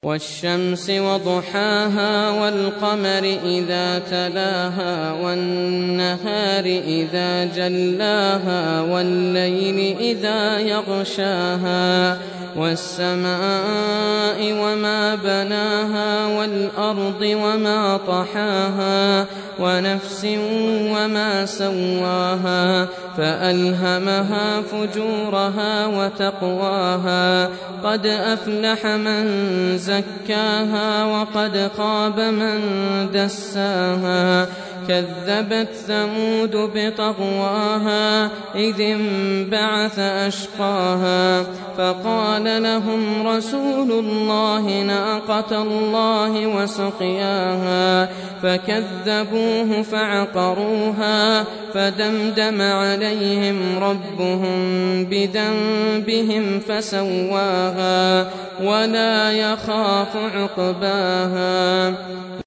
والشمس وضحاها والقمر إذا تلاها والنهار إذا جلاها والليل إذا يغشاها والسماء وما بناها والأرض وما طحاها ونفس وما سواها فألهمها فجورها وتقواها قد أفلح من زكاها وقد خاب من دساها كذبت ثمود بطغواها إذ انبعث أشقاها فقال لهم رسول الله ناقة الله وسقياها فكذبوه فعقروها فدمدم عليهم ربهم بذنبهم فسواها ولا يخاف عقباها.